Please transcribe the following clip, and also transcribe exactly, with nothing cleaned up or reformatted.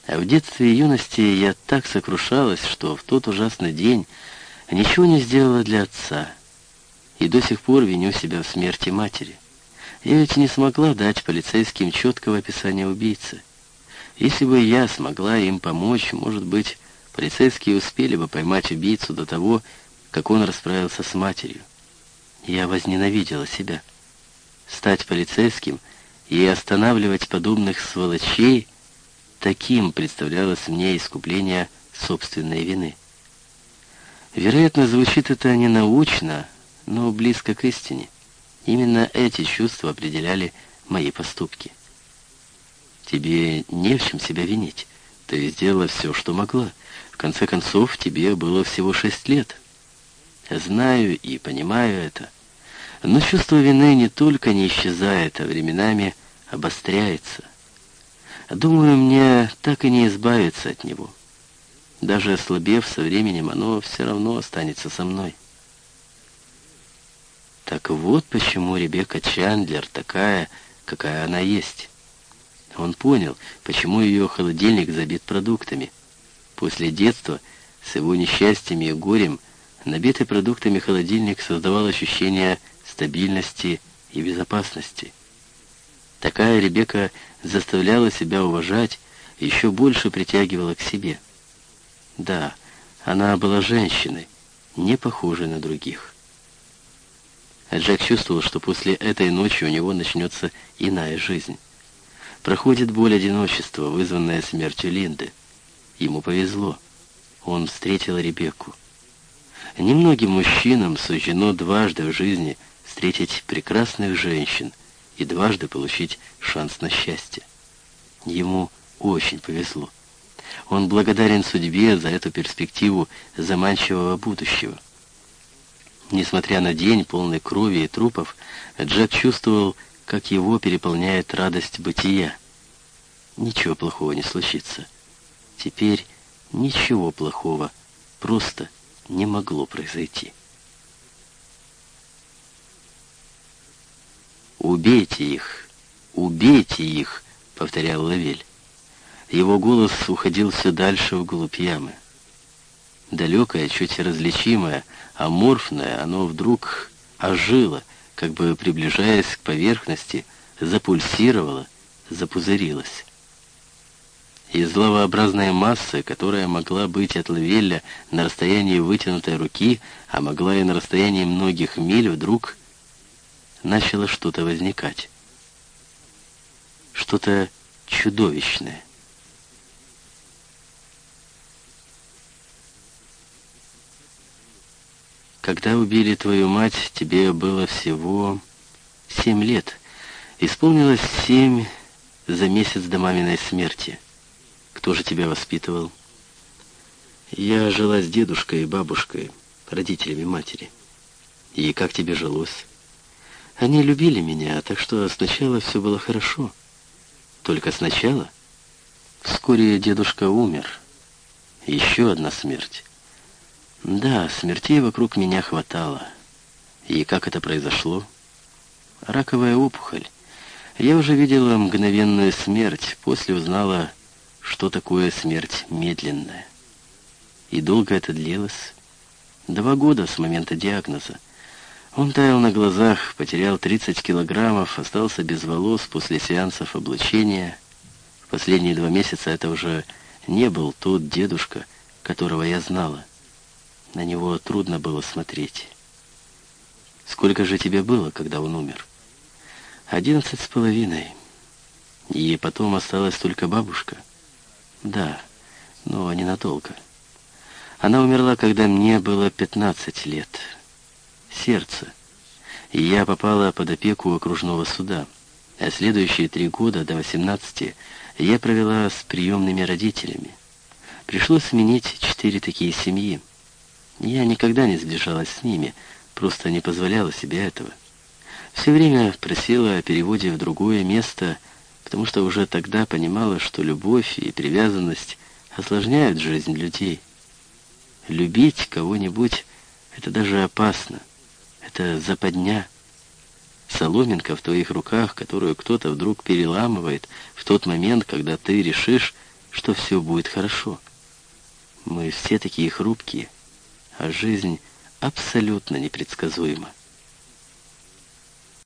А в детстве и юности я так сокрушалась, что в тот ужасный день ничего не сделала для отца. И до сих пор виню себя в смерти матери. Я ведь не смогла дать полицейским четкого описания убийцы. Если бы я смогла им помочь, может быть, полицейские успели бы поймать убийцу до того, как он расправился с матерью. Я возненавидела себя. Стать полицейским и останавливать подобных сволочей, таким представлялось мне искупление собственной вины. Вероятно, звучит это ненаучно, но близко к истине. Именно эти чувства определяли мои поступки. Тебе не в чем себя винить. Ты сделала все, что могла. В конце концов, тебе было всего шесть лет. Знаю и понимаю это. Но чувство вины не только не исчезает, а временами обостряется. Думаю, мне так и не избавиться от него. Даже ослабев со временем, оно все равно останется со мной. Так вот почему Ребекка Чандлер такая, какая она есть. Он понял, почему ее холодильник забит продуктами. После детства, с его несчастьями и горем, набитый продуктами холодильник создавал ощущение стабильности и безопасности. Такая Ребекка заставляла себя уважать, еще больше притягивала к себе. Да, она была женщиной, не похожей на других. А Джек чувствовал, что после этой ночи у него начнется иная жизнь. Проходит боль одиночества, вызванная смертью Линды. Ему повезло. Он встретил Ребекку. Немногим мужчинам суждено дважды в жизни встретить прекрасных женщин и дважды получить шанс на счастье. Ему очень повезло. Он благодарен судьбе за эту перспективу заманчивого будущего. Несмотря на день, полный крови и трупов, Джек чувствовал, как его переполняет радость бытия. Ничего плохого не случится. Теперь ничего плохого просто не могло произойти. «Убейте их! Убейте их!» — повторял Лавель. Его голос уходил все дальше вглубь ямы. Далекое, чуть различимое, аморфное, оно вдруг ожило, как бы приближаясь к поверхности, запульсировало, запузырилось. Из лавообразной массы, которая могла быть от Лавелля на расстоянии вытянутой руки, а могла и на расстоянии многих миль, вдруг начало что-то возникать. Что-то чудовищное. Когда убили твою мать, тебе было всего семь лет. Исполнилось семь за месяц до маминой смерти. Кто же тебя воспитывал? Я жила с дедушкой и бабушкой, родителями матери. И как тебе жилось? Они любили меня, так что сначала все было хорошо. Только сначала? Вскоре дедушка умер. Еще одна смерть. Да, смертей вокруг меня хватало. И как это произошло? Раковая опухоль. Я уже видела мгновенную смерть, после узнала, что такое смерть медленная. И долго это длилось? Два года с момента диагноза. Он таял на глазах, потерял тридцать килограммов, остался без волос после сеансов облучения. В последние два месяца это уже не был тот дедушка, которого я знала. На него трудно было смотреть. Сколько же тебе было, когда он умер? Одиннадцать с половиной. И потом осталась только бабушка? Да, но ненадолго. Она умерла, когда мне было пятнадцать лет. Сердце. И я попала под опеку окружного суда. А следующие три года, до восемнадцати, я провела с приемными родителями. Пришлось сменить четыре такие семьи. Я никогда не сближалась с ними, просто не позволяла себе этого. Все время просила о переводе в другое место, потому что уже тогда понимала, что любовь и привязанность осложняют жизнь людей. Любить кого-нибудь — это даже опасно. Это западня. Соломинка в твоих руках, которую кто-то вдруг переламывает в тот момент, когда ты решишь что все будет хорошо. Мы все такие хрупкие, а жизнь абсолютно непредсказуема.